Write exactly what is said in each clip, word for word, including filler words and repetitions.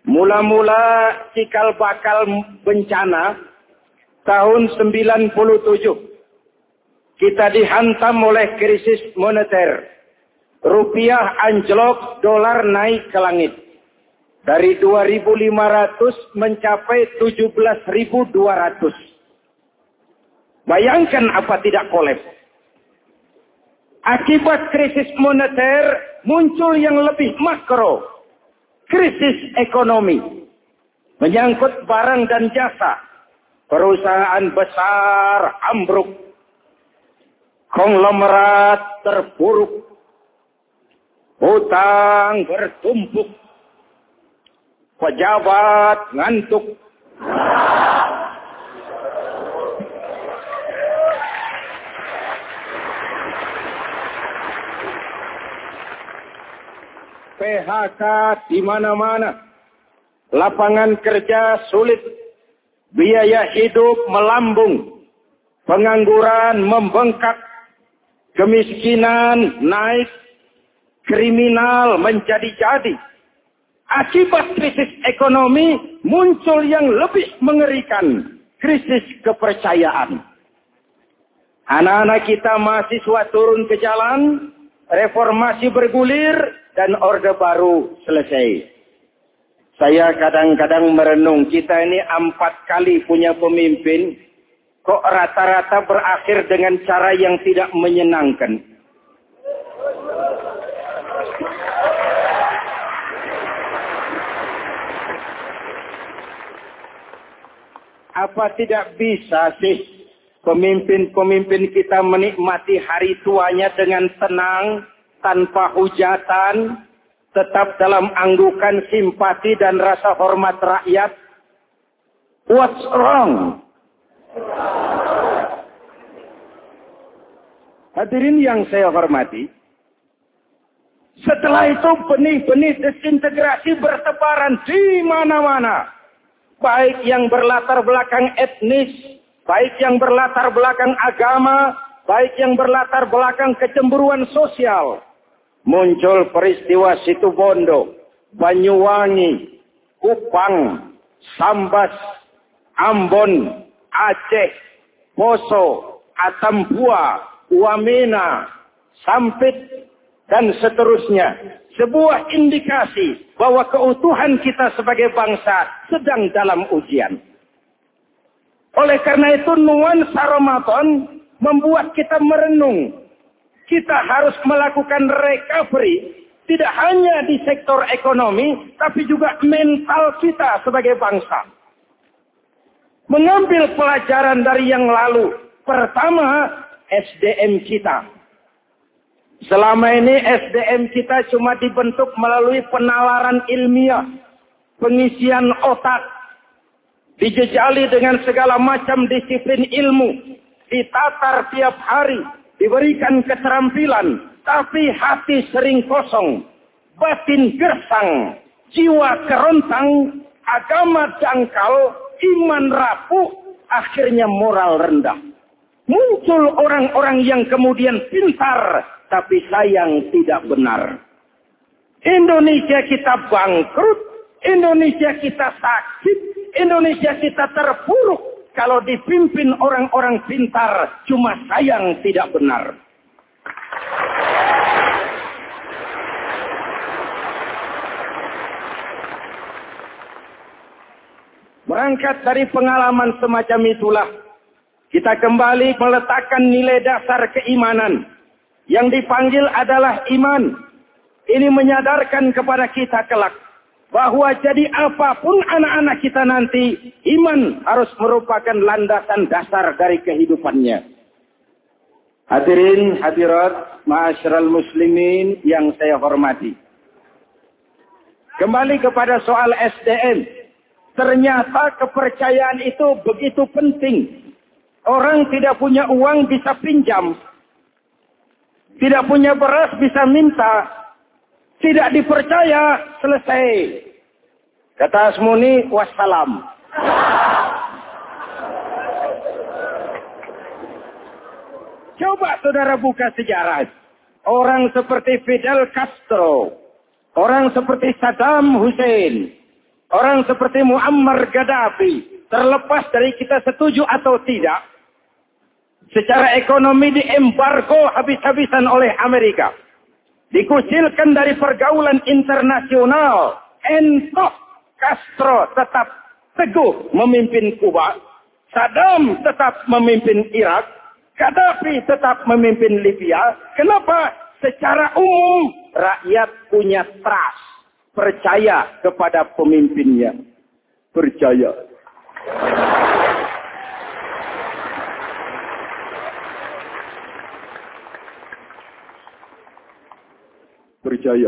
Mula-mula cikal bakal bencana tahun sembilan puluh tujuh. Kita dihantam oleh krisis moneter. Rupiah anjlok, dolar naik ke langit. Dari dua ribu lima ratus mencapai tujuh belas ribu dua ratus. Bayangkan apa tidak kolaps. Akibat krisis moneter muncul yang lebih makro. Krisis ekonomi. Menyangkut barang dan jasa. Perusahaan besar ambruk. Konglomerat terpuruk. Hutang bertumpuk. Pejabat ngantuk. P H K di mana-mana. Lapangan kerja sulit. Biaya hidup melambung. Pengangguran membengkak. Kemiskinan naik. Kriminal menjadi-jadi. Akibat krisis ekonomi muncul yang lebih mengerikan. Krisis kepercayaan. Anak-anak kita mahasiswa turun ke jalan. Reformasi bergulir. Dan orde baru selesai. Saya kadang-kadang merenung, kita ini empat kali punya pemimpin, kok rata-rata berakhir dengan cara yang tidak menyenangkan. Apa tidak bisa sih pemimpin-pemimpin kita menikmati hari tuanya dengan tenang, tanpa hujatan, tetap dalam anggukan simpati dan rasa hormat rakyat? What's wrong? Hadirin yang saya hormati, setelah itu benih-benih desintegrasi bertebaran di mana-mana. Baik yang berlatar belakang etnis, baik yang berlatar belakang agama, baik yang berlatar belakang kecemburuan sosial. Muncul peristiwa Situbondo, Banyuwangi, Kupang, Sambas, Ambon, Aceh, Poso, Atambua, Wamena, Sampit, dan seterusnya. Sebuah indikasi bahwa keutuhan kita sebagai bangsa sedang dalam ujian. Oleh karena itu nuansa Ramadan membuat kita merenung. Kita harus melakukan recovery, tidak hanya di sektor ekonomi, tapi juga mental kita sebagai bangsa. Mengambil pelajaran dari yang lalu. Pertama, S D M kita. Selama ini S D M kita cuma dibentuk melalui penalaran ilmiah, pengisian otak, dijejali dengan segala macam disiplin ilmu, ditatar tiap hari, diberikan keterampilan, tapi hati sering kosong, batin gersang, jiwa kerontang, agama dangkal, iman rapuh, akhirnya moral rendah. Muncul orang-orang yang kemudian pintar, tapi sayang tidak benar. Indonesia kita bangkrut, Indonesia kita sakit, Indonesia kita terpuruk. Kalau dipimpin orang-orang pintar, cuma sayang tidak benar. Berangkat dari pengalaman semacam itulah, kita kembali meletakkan nilai dasar keimanan. Yang dipanggil adalah iman. Ini menyadarkan kepada kita kelak bahwa jadi apapun anak-anak kita nanti, iman harus merupakan landasan dasar dari kehidupannya. Hadirin hadirat, ma'asyiral muslimin yang saya hormati. Kembali kepada soal S D M. Ternyata kepercayaan itu begitu penting. Orang tidak punya uang bisa pinjam. Tidak punya beras bisa minta. Tidak dipercaya, selesai. Kata Asmuni, wassalam. Coba saudara buka sejarah. Orang seperti Fidel Castro. Orang seperti Saddam Hussein. Orang seperti Muammar Gaddafi, terlepas dari kita setuju atau tidak, secara ekonomi diembargo habis-habisan oleh Amerika. Dikucilkan dari pergaulan internasional. Entok Castro tetap teguh memimpin Kuba. Saddam tetap memimpin Irak. Gaddafi tetap memimpin Libya. Kenapa? Secara umum rakyat punya trust. Percaya kepada pemimpinnya. Percaya. Percaya.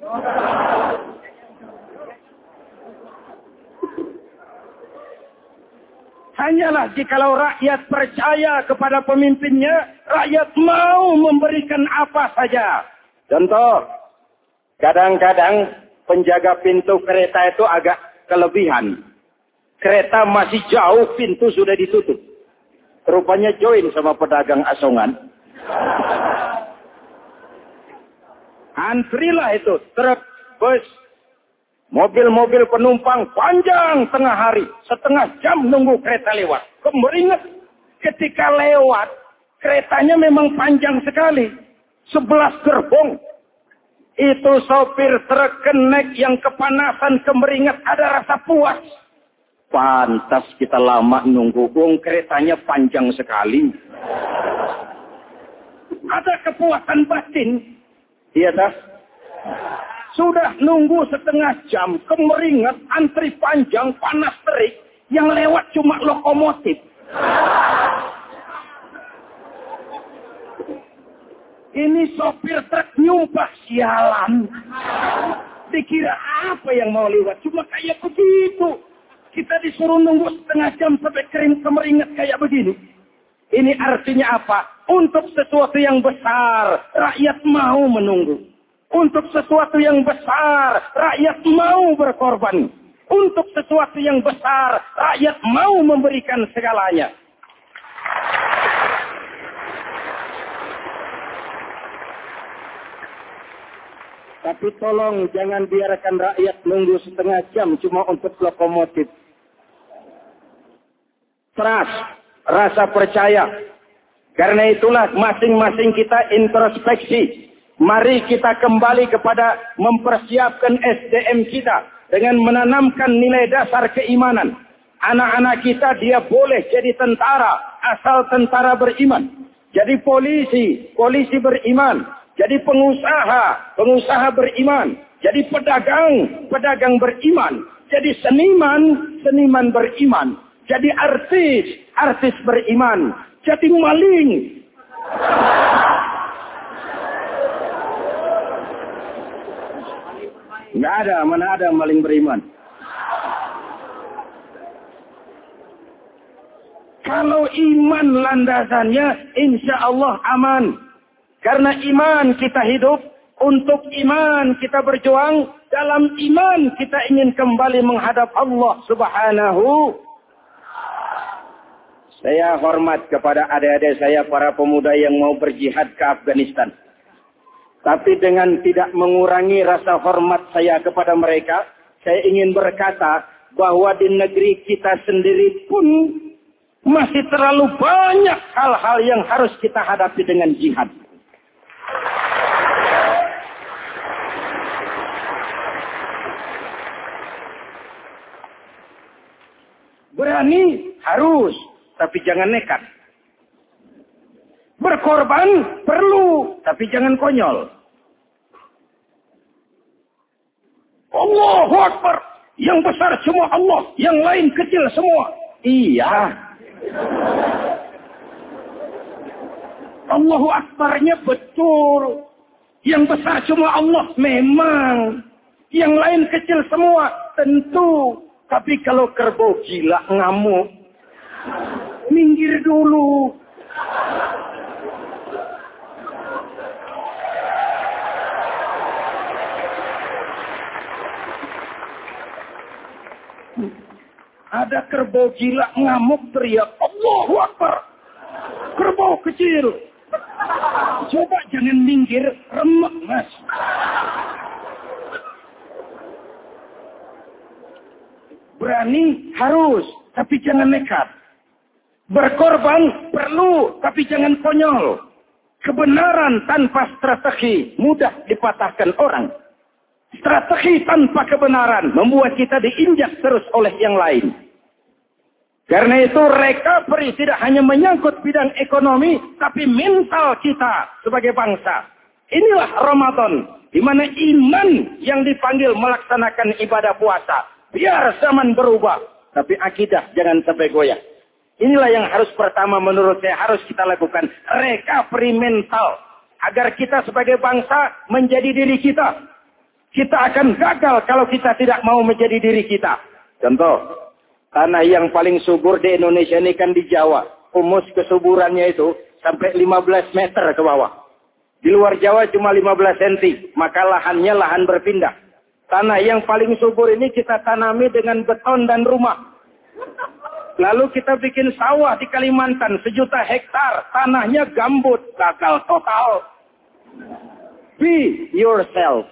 Hanyalah jikalau rakyat percaya kepada pemimpinnya, rakyat mau memberikan apa saja. Contoh, kadang-kadang penjaga pintu kereta itu agak kelebihan. Kereta masih jauh, pintu sudah ditutup. Rupanya join sama pedagang asongan. Antrilah itu, truk, bus, mobil-mobil penumpang panjang tengah hari. Setengah jam nunggu kereta lewat. Kemeringet ketika lewat, keretanya memang panjang sekali. Sebelas gerbong. Itu sopir truk kenek yang kepanasan kemeringet ada rasa puas. Pantas kita lama nunggu, bung keretanya panjang sekali. Ada kepuasan batin. Iya tak? Sudah nunggu setengah jam, kemeringat, antri panjang, panas terik, yang lewat cuma lokomotif. Ini sopir truk nyumpah, sialan. Dikira apa yang mau lewat, cuma kayak begitu. Kita disuruh nunggu setengah jam sampai kering kemeringat kayak begini. Ini artinya apa? Untuk sesuatu yang besar, rakyat mau menunggu. Untuk sesuatu yang besar, rakyat mau berkorban. Untuk sesuatu yang besar, rakyat mau memberikan segalanya. Tapi tolong jangan biarkan rakyat nunggu setengah jam cuma untuk lokomotif. Trust, rasa percaya. Karena itulah masing-masing kita introspeksi. Mari kita kembali kepada mempersiapkan S D M kita dengan menanamkan nilai dasar keimanan. Anak-anak kita dia boleh jadi tentara asal tentara beriman. Jadi polisi, polisi beriman. Jadi pengusaha, pengusaha beriman. Jadi pedagang, pedagang beriman. Jadi seniman, seniman beriman. Jadi artis, artis beriman. Jadi maling. Nggak ada, mana ada maling beriman. Kalau iman landasannya, insya Allah aman. Karena iman kita hidup, untuk iman kita berjuang, dalam iman kita ingin kembali menghadap Allah Subhanahu. Saya hormat kepada adik-adik saya, para pemuda yang mau berjihad ke Afghanistan. Tapi dengan tidak mengurangi rasa hormat saya kepada mereka, saya ingin berkata bahwa di negeri kita sendiri pun masih terlalu banyak hal-hal yang harus kita hadapi dengan jihad. Berani harus, tapi jangan nekat. Berkorban perlu, tapi jangan konyol. Allahu Akbar, yang besar cuma Allah, yang lain kecil semua. Iya. Allahu Akbarnya betul. Yang besar cuma Allah memang. Yang lain kecil semua tentu. Tapi kalau kerbau gila ngamuk, minggir dulu. Ada kerbau gila ngamuk teriak, Allahu Akbar. Kerbau kecil. Coba jangan minggir, remek mas. berani harus, tapi jangan nekat. Berkorban perlu, tapi jangan konyol. Kebenaran tanpa strategi mudah dipatahkan orang. Strategi tanpa kebenaran membuat kita diinjak terus oleh yang lain. Karena itu recovery tidak hanya menyangkut bidang ekonomi, tapi mental kita sebagai bangsa. Inilah Ramadan, di mana iman yang dipanggil melaksanakan ibadah puasa. Biar zaman berubah, tapi akidah jangan sampai goyah. Inilah yang harus pertama menurut saya harus kita lakukan. Recovery mental. Agar kita sebagai bangsa menjadi diri kita. Kita akan gagal kalau kita tidak mau menjadi diri kita. Contoh. Tanah yang paling subur di Indonesia ini kan di Jawa. Humus kesuburannya itu sampai lima belas meter ke bawah. Di luar Jawa cuma lima belas sentimeter. Maka lahannya lahan berpindah. Tanah yang paling subur ini kita tanami dengan beton dan rumah. Lalu kita bikin sawah di Kalimantan. Sejuta hektar. Tanahnya gambut. Gagal total. Be yourself.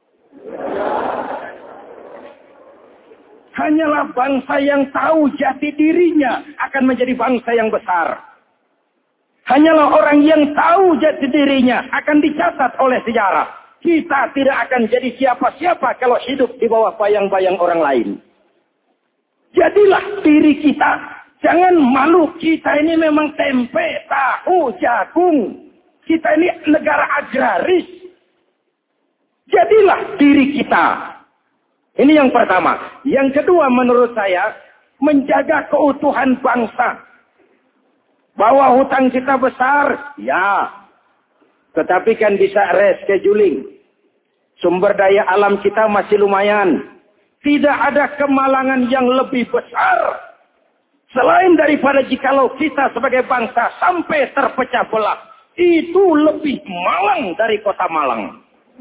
Hanyalah bangsa yang tahu jati dirinya akan menjadi bangsa yang besar. Hanyalah orang yang tahu jati dirinya akan dicatat oleh sejarah. Kita tidak akan jadi siapa-siapa kalau hidup di bawah bayang-bayang orang lain. Jadilah diri kita. Jangan malu. Kita ini memang tempe, tahu, jagung. Kita ini negara agraris. Jadilah diri kita. Ini yang pertama. Yang kedua menurut saya, menjaga keutuhan bangsa. Bahwa hutang kita besar, ya. Tetapi kan bisa rescheduling. Sumber daya alam kita masih lumayan. Tidak ada kemalangan yang lebih besar. Selain daripada jikalau kita sebagai bangsa sampai terpecah belah. Itu lebih malang dari kota Malang.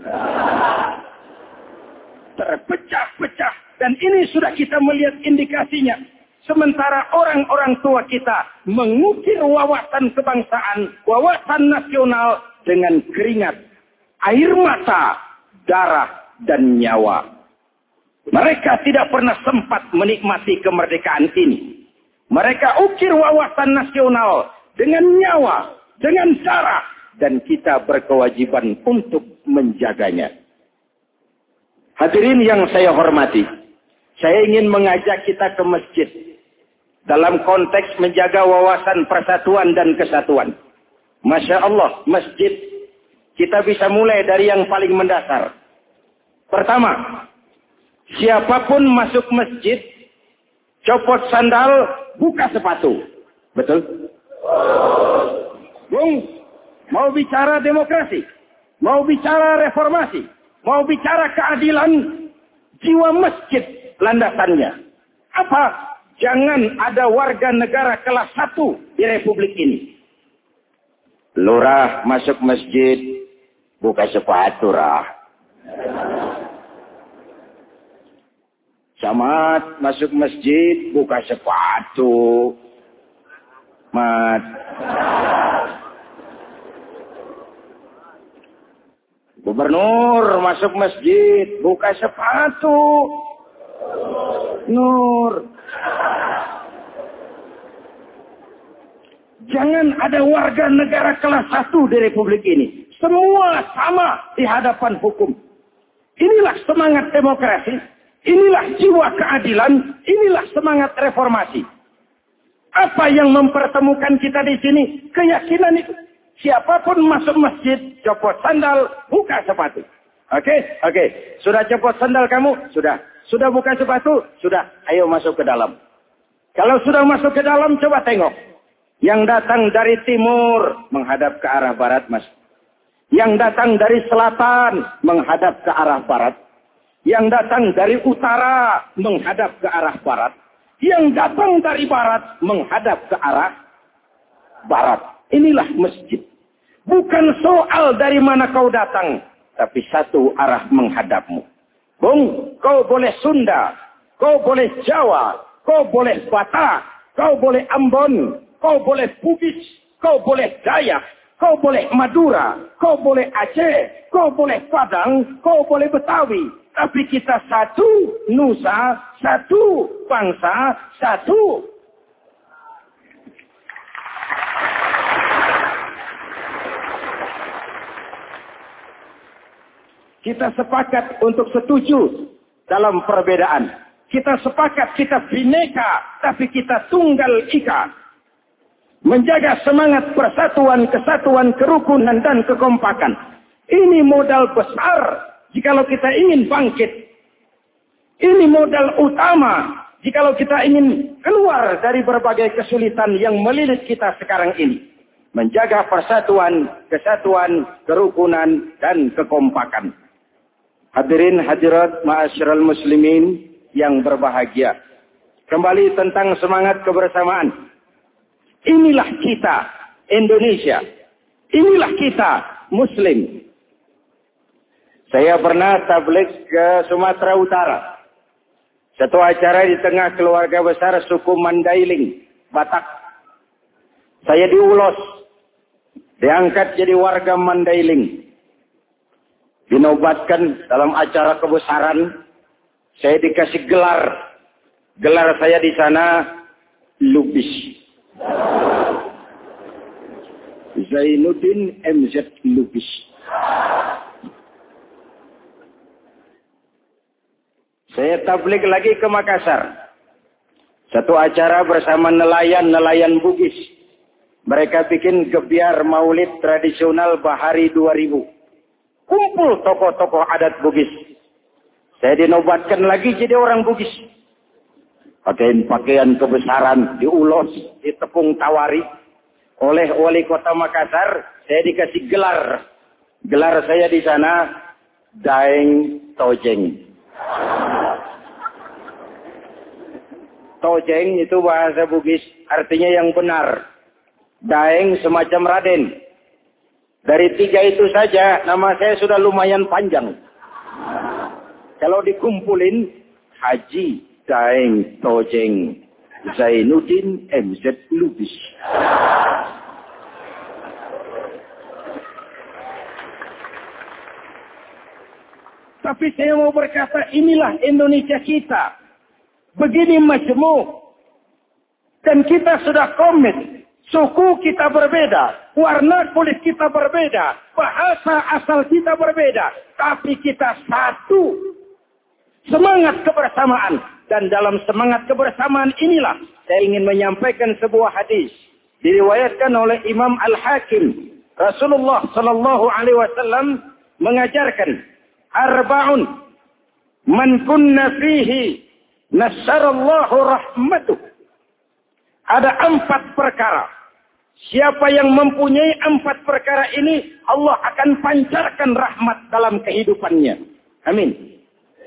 Terpecah-pecah. Dan ini sudah kita melihat indikasinya. Sementara orang-orang tua kita mengukir wawasan kebangsaan, wawasan nasional dengan keringat, air mata, darah, dan nyawa. Mereka tidak pernah sempat menikmati kemerdekaan ini. Mereka ukir wawasan nasional dengan nyawa, dengan darah, dan kita berkewajiban untuk menjaganya. Hadirin yang saya hormati, saya ingin mengajak kita ke masjid dalam konteks menjaga wawasan persatuan dan kesatuan. Masya Allah, masjid kita bisa mulai dari yang paling mendasar. Pertama, siapapun masuk masjid, copot sandal, buka sepatu. Betul? Bung, mau bicara demokrasi, mau bicara reformasi, mau bicara keadilan, jiwa masjid landasannya. Apa? Jangan ada warga negara kelas satu di Republik ini. Lurah masuk masjid, buka sepatu, rah. Camat masuk masjid, buka sepatu. Mat. Gubernur masuk masjid, buka sepatu. Nur. Jangan ada warga negara kelas satu di Republik ini. Semua sama di hadapan hukum. Inilah semangat demokrasi. Inilah jiwa keadilan. Inilah semangat reformasi. Apa yang mempertemukan kita di sini? Keyakinan itu. Siapapun masuk masjid, copot sandal, buka sepatu. Oke? Okay? Oke. Okay. Sudah copot sandal kamu? Sudah. Sudah buka sepatu? Sudah. Ayo masuk ke dalam. Kalau sudah masuk ke dalam, coba tengok. Yang datang dari timur, menghadap ke arah barat, mas. Yang datang dari selatan, menghadap ke arah barat. Yang datang dari utara, menghadap ke arah barat. Yang datang dari barat, menghadap ke arah barat. Inilah masjid. Bukan soal dari mana kau datang, tapi satu arah menghadapmu. Bung, kau boleh Sunda, kau boleh Jawa, kau boleh Batak, kau boleh Ambon, kau boleh Bugis, kau boleh Dayak, kau boleh Madura, kau boleh Aceh, kau boleh Padang, kau boleh Betawi. tapi kita satu nusa, satu bangsa, satu. Kita sepakat untuk setuju dalam perbedaan. Kita sepakat, kita bineka, tapi kita tunggal ika. Menjaga semangat persatuan, kesatuan, kerukunan, dan kekompakan. Ini modal besar jikalau kita ingin bangkit. Ini modal utama jikalau kita ingin keluar dari berbagai kesulitan yang melilit kita sekarang ini. Menjaga persatuan, kesatuan, kerukunan, dan kekompakan. Hadirin hadirat ma'asyiral muslimin yang berbahagia. Kembali tentang semangat kebersamaan. Inilah kita Indonesia. Inilah kita Muslim. Saya pernah tabligh ke Sumatera Utara. Satu acara di tengah keluarga besar suku Mandailing, Batak. Saya diulos. Diangkat jadi warga Mandailing. Dinobatkan dalam acara kebesaran. Saya dikasih gelar. Gelar saya di sana Lubis. Zainuddin M Z Lubis. Saya tabligh lagi ke Makassar. Satu acara bersama nelayan-nelayan Bugis. Mereka bikin gebiar maulid tradisional Bahari dua ribu. Kumpul tokoh-tokoh adat Bugis. Saya dinobatkan lagi jadi orang Bugis. Pakaian pakaian kebesaran, diulos, ditepung tawari. Oleh wali kota Makassar, saya dikasih gelar. Gelar saya di sana, Daeng Tojeng. Tojeng itu bahasa Bugis, artinya yang benar. Daeng semacam Raden. Dari tiga itu saja, nama saya sudah lumayan panjang. Kalau dikumpulin, Haji Daeng Tojeng Zainuddin M Z Lubis. Tapi saya mau berkata, inilah Indonesia kita. Begini majemuk. Dan kita sudah komit. Suku kita berbeda. Warna kulit kita berbeda. Bahasa asal kita berbeda. Tapi kita satu. Semangat kebersamaan. Dan dalam semangat kebersamaan inilah saya ingin menyampaikan sebuah hadis. Diriwayatkan oleh Imam Al-Hakim. Rasulullah sallallahu alaihi wasallam mengajarkan. Arba'un. Man kunna fihi. Nassarallahu rahmatuh. Ada empat perkara. Siapa yang mempunyai empat perkara ini, Allah akan pancarkan rahmat dalam kehidupannya. Amin.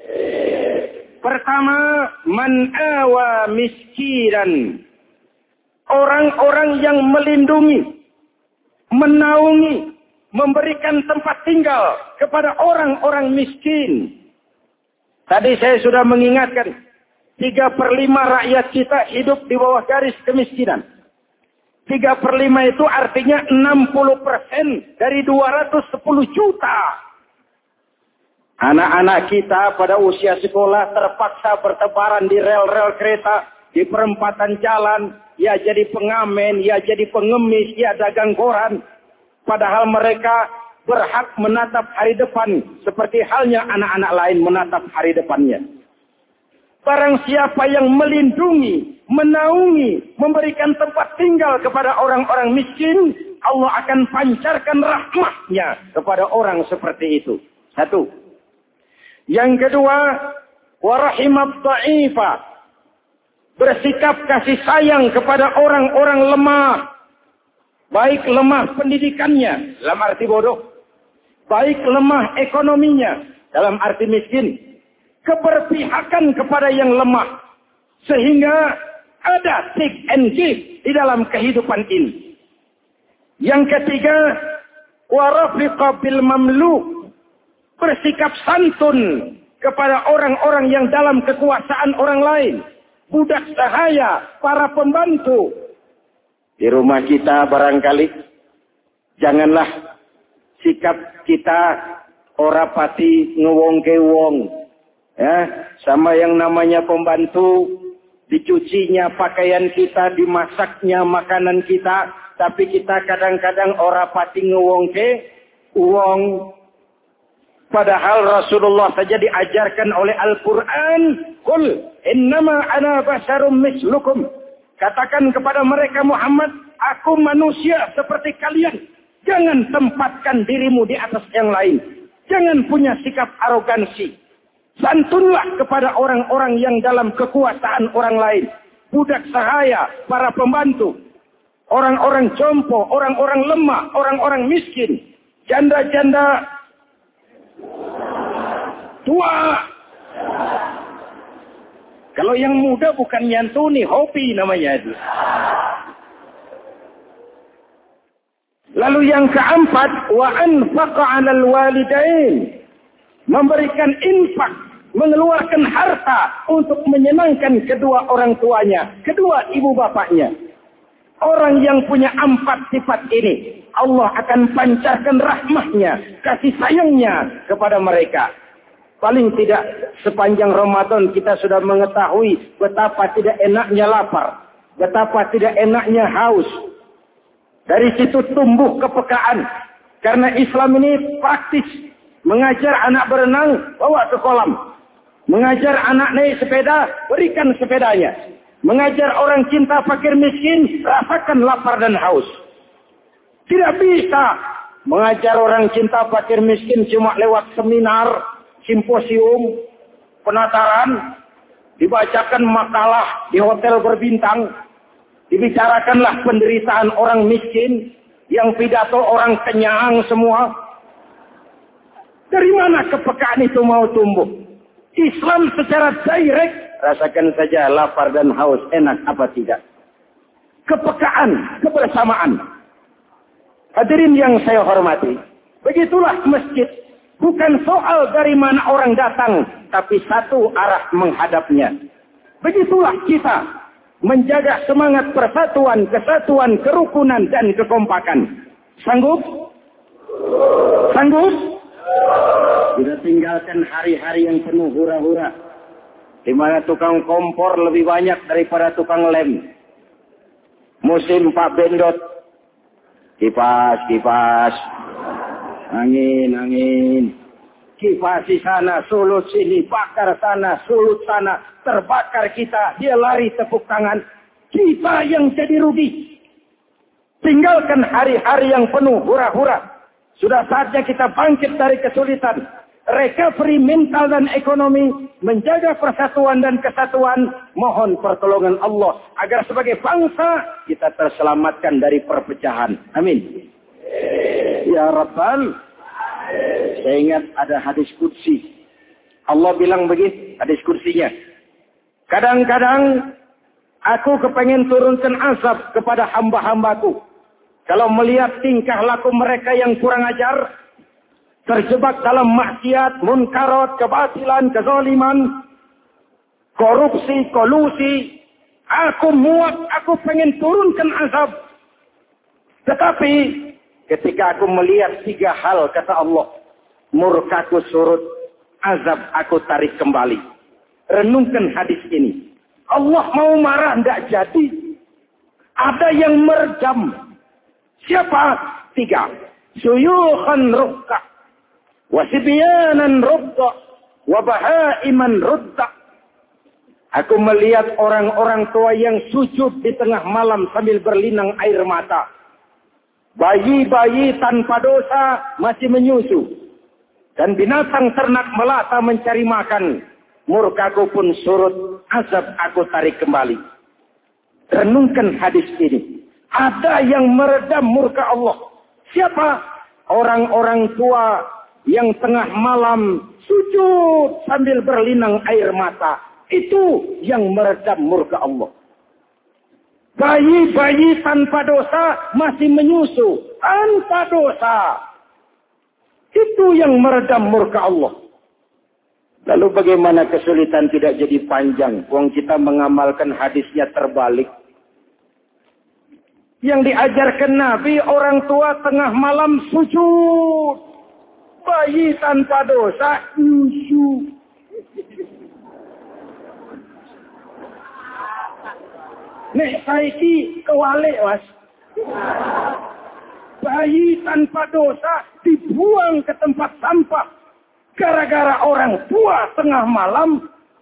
Pertama, man awa miskinan. Orang-orang yang melindungi, menaungi, memberikan tempat tinggal kepada orang-orang miskin. Tadi saya sudah mengingatkan. Tiga per lima rakyat kita hidup di bawah garis kemiskinan. Tiga per lima itu artinya enam puluh persen dari dua ratus sepuluh juta. Anak-anak kita pada usia sekolah terpaksa bertebaran di rel-rel kereta, di perempatan jalan, ya jadi pengamen, ya jadi pengemis, ya dagang koran. Padahal mereka berhak menatap hari depan seperti halnya anak-anak lain menatap hari depannya. Barang siapa yang melindungi, menaungi, memberikan tempat tinggal kepada orang-orang miskin, Allah akan pancarkan rahmatnya kepada orang seperti itu. Satu. Yang kedua, warahimat dha'ifa. Bersikap kasih sayang kepada orang-orang lemah. Baik lemah pendidikannya, dalam arti bodoh. Baik lemah ekonominya, dalam arti miskin. Keberpihakan kepada yang lemah. Sehingga ada take and give di dalam kehidupan ini. Yang ketiga, warafiqa bil mamluk. Bersikap santun kepada orang-orang yang dalam kekuasaan orang lain. Budak sahaya, para pembantu. Di rumah kita barangkali, janganlah sikap kita ora pati ngewong ke wong. Ya, sama yang namanya pembantu, dicucinya pakaian kita, dimasaknya makanan kita, tapi kita kadang-kadang ora pati ngewongke uang. Padahal Rasulullah saja diajarkan oleh Al-Quran, Qul innama ana basyarum mislukum. Katakan kepada mereka Muhammad, aku manusia seperti kalian. Jangan tempatkan dirimu di atas yang lain. Jangan punya sikap arogansi. Santunlah kepada orang-orang yang dalam kekuasaan orang lain. Budak sahaya, para pembantu. Orang-orang jompo, orang-orang lemah, orang-orang miskin. Janda-janda tua. Kalau yang muda bukan nyantuni, hobi namanya itu. Lalu yang keempat, wa anfaqa 'alal walidain. Memberikan infak, mengeluarkan harta untuk menyenangkan kedua orang tuanya, kedua ibu bapaknya. Orang yang punya empat sifat ini, Allah akan pancarkan rahmahnya, kasih sayangnya kepada mereka. Paling tidak sepanjang Ramadan kita sudah mengetahui betapa tidak enaknya lapar, betapa tidak enaknya haus. Dari situ tumbuh kepekaan. Karena Islam ini praktis. Mengajar anak berenang, bawa ke kolam. Mengajar anak naik sepeda, berikan sepedanya. Mengajar orang cinta fakir miskin, rasakan lapar dan haus. Tidak bisa mengajar orang cinta fakir miskin cuma lewat seminar, simposium, penataran, dibacakan makalah di hotel berbintang, dibicarakanlah penderitaan orang miskin, yang pidato orang kenyang semua. Dari mana kepekaan itu mau tumbuh? Islam secara direct, rasakan saja lapar dan haus, enak apa tidak. Kepekaan, kebersamaan. Hadirin yang saya hormati, begitulah masjid. Bukan soal dari mana orang datang, tapi satu arah menghadapnya. Begitulah kita menjaga semangat persatuan, kesatuan, kerukunan, dan kekompakan. Sanggup? Sanggup? Kita tinggalkan hari-hari yang penuh hura-hura, di mana tukang kompor lebih banyak daripada tukang lem. Musim Pak Bendot, kipas, kipas, angin, angin, kipas di sana, sulut sini, bakar sana, sulut sana, terbakar kita, dia lari tepuk tangan. Kita yang jadi rugi. Tinggalkan hari-hari yang penuh hura-hura. Sudah saatnya kita bangkit dari kesulitan. Recovery mental dan ekonomi. Menjaga persatuan dan kesatuan. Mohon pertolongan Allah. Agar sebagai bangsa kita terselamatkan dari perpecahan. Amin. Ya Rabbal. Saya ingat ada hadis qudsi. Allah bilang begitu. Hadis qudsinya. Kadang-kadang aku kepengen turunkan azab kepada hamba-hambaku. Kalau melihat tingkah laku mereka yang kurang ajar, terjebak dalam maksiat, munkarat, kebatilan, kezaliman, korupsi, kolusi, aku muak, aku pengen turunkan azab. Tetapi ketika aku melihat tiga hal, kata Allah, murkaku surut, azab aku tarik kembali. Renungkan hadis ini. Allah mau marah, tidak jadi. Ada yang merjam. Siapa? Tiga. Suyukhan rukka. Wasibyanan rukka. Wabahaiman rukka. Aku melihat orang-orang tua yang sujud di tengah malam sambil berlinang air mata. Bayi-bayi tanpa dosa masih menyusu. Dan binatang ternak melata mencari makan. Murkaku pun surut. Azab aku tarik kembali. Renungkan hadis ini. Ada yang meredam murka Allah. Siapa? Orang-orang tua yang tengah malam sujud sambil berlinang air mata. Itu yang meredam murka Allah. Bayi-bayi tanpa dosa masih menyusu. Tanpa dosa. Itu yang meredam murka Allah. Lalu bagaimana kesulitan tidak jadi panjang? Wong kita mengamalkan hadisnya terbalik. Yang diajarkan Nabi, orang tua tengah malam sujud. Bayi tanpa dosa, nyusu. Nek saiki kewalik, Mas. Bayi tanpa dosa dibuang ke tempat sampah gara-gara orang tua tengah malam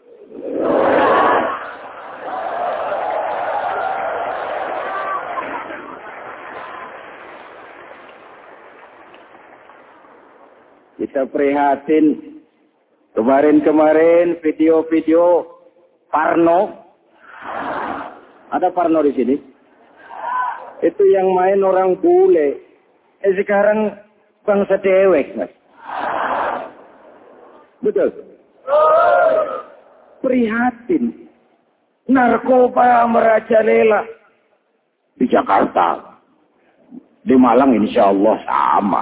kita prihatin. Kemarin-kemarin video-video Parno. Ada Parno di sini? Itu yang main orang bule. Eh sekarang bangsa dewek, Mas. Betul? Prihatin. Narkoba merajalela di Jakarta. Di Malang insya Allah sama.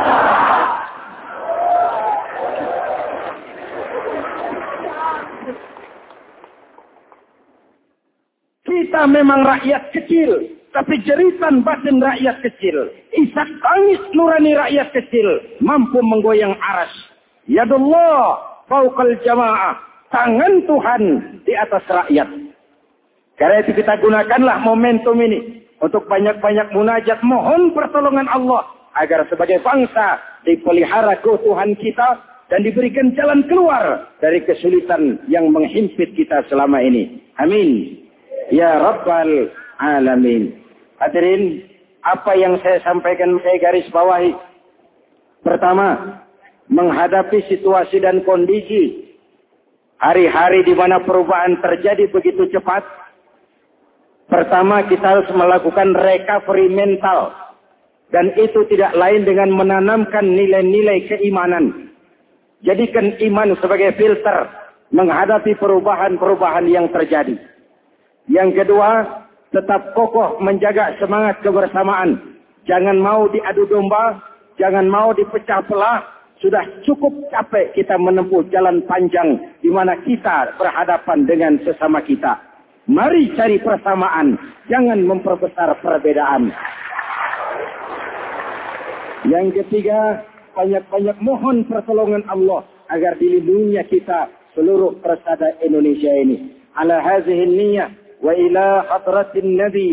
Kita memang rakyat kecil, tapi jeritan batin rakyat kecil, isak tangis nurani rakyat kecil, mampu menggoyang aras. Yadullah fauqal jamaah, tangan Tuhan di atas rakyat. Karena itu kita gunakanlah momentum ini untuk banyak-banyak munajat, mohon pertolongan Allah agar sebagai bangsa dipelihara keutuhan kita dan diberikan jalan keluar dari kesulitan yang menghimpit kita selama ini. Amin. Ya Rabbal Alamin. Hadirin, apa yang saya sampaikan saya garis bawahi. Pertama, menghadapi situasi dan kondisi hari-hari di mana perubahan terjadi begitu cepat. Pertama, kita harus melakukan recovery mental. Dan itu tidak lain dengan menanamkan nilai-nilai keimanan. Jadikan iman sebagai filter menghadapi perubahan-perubahan yang terjadi. Yang kedua, tetap kokoh menjaga semangat kebersamaan. Jangan mau diadu domba, jangan mau dipecah belah. Sudah cukup capek kita menempuh jalan panjang di mana kita berhadapan dengan sesama kita. Mari cari persamaan, jangan memperbesar perbedaan. Yang ketiga, banyak-banyak mohon pertolongan Allah agar dilindunginya kita seluruh persada Indonesia ini. Ala hazihin niyah. وإلى حضرة النبي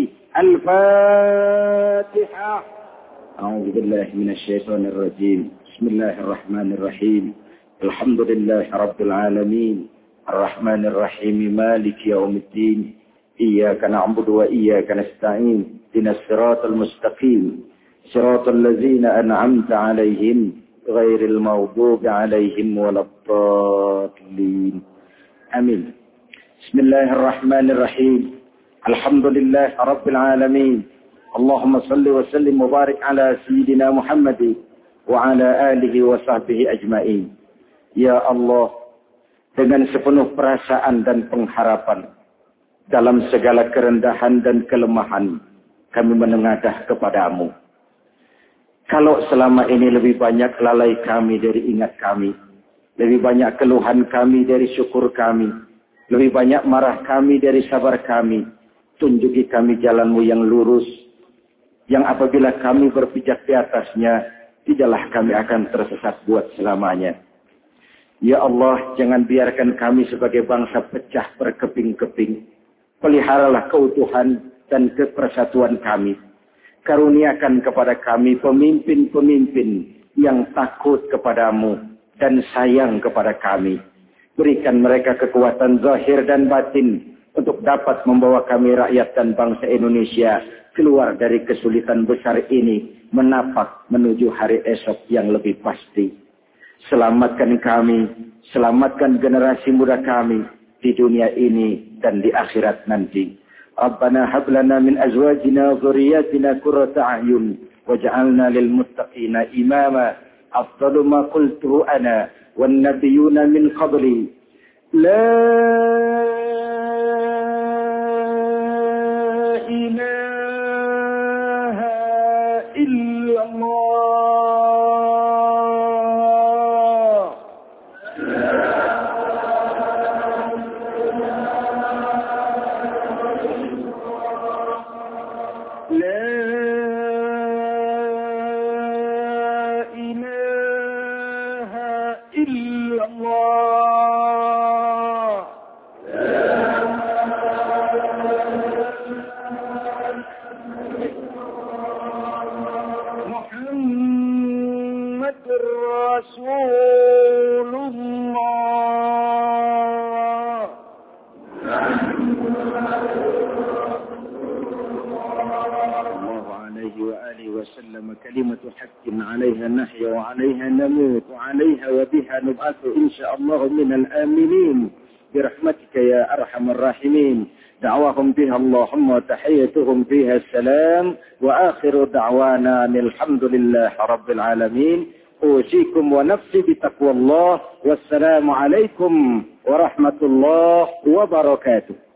الفاتحة. أعوذ بالله من الشيطان الرجيم. بسم الله الرحمن الرحيم. الحمد لله رب العالمين. الرحمن الرحيم مالك يوم الدين. إياك نعبد وإياك نستعين. اهدنا الصراط المستقيم. صراط الذين أنعمت عليهم غير المغضوب عليهم ولا الضالين. آمين. بسم الله الرحمن الرحيم. الحمد لله رب العالمين. اللهم صل وسلم وبارك على سيدنا محمد وعلى آله وصحبه أجمعين. Ya Allah, dengan sepenuh perasaan dan pengharapan, dalam segala kerendahan dan kelemahan, kami menengadah kepadamu. Kalau selama ini lebih banyak lalai kami dari ingat kami, lebih banyak keluhan kami dari syukur kami, lebih banyak marah kami dari sabar kami. Tunjuki kami jalanmu yang lurus. Yang apabila kami berpijak di atasnya, tidaklah kami akan tersesat buat selamanya. Ya Allah, jangan biarkan kami sebagai bangsa pecah berkeping-keping. Peliharalah keutuhan dan kepersatuan kami. Karuniakan kepada kami pemimpin-pemimpin yang takut kepadamu dan sayang kepada kami. Berikan mereka kekuatan zahir dan batin untuk dapat membawa kami rakyat dan bangsa Indonesia keluar dari kesulitan besar ini, menapak menuju hari esok yang lebih pasti. Selamatkan kami, selamatkan generasi muda kami di dunia ini dan di akhirat nanti. Rabbana hab lana min azwajina wa dhurriyyatina qurrata a'yun waj'alna lil muttaqina imama. Afdalu ma qultuhu ana والنبيون من قبلي لا إله إلا الله. لا إله إلا الله. وسلم كلمة حق عليها نحيا وعليها نموت وعليها وبها نبعث إن شاء الله من الآمنين برحمتك يا أرحم الراحمين. دعواهم بها اللهم وتحيتهم فيها السلام، وآخر دعوانا الحمد لله رب العالمين. أوصيكم ونفسي بتقوى الله، والسلام عليكم ورحمة الله وبركاته.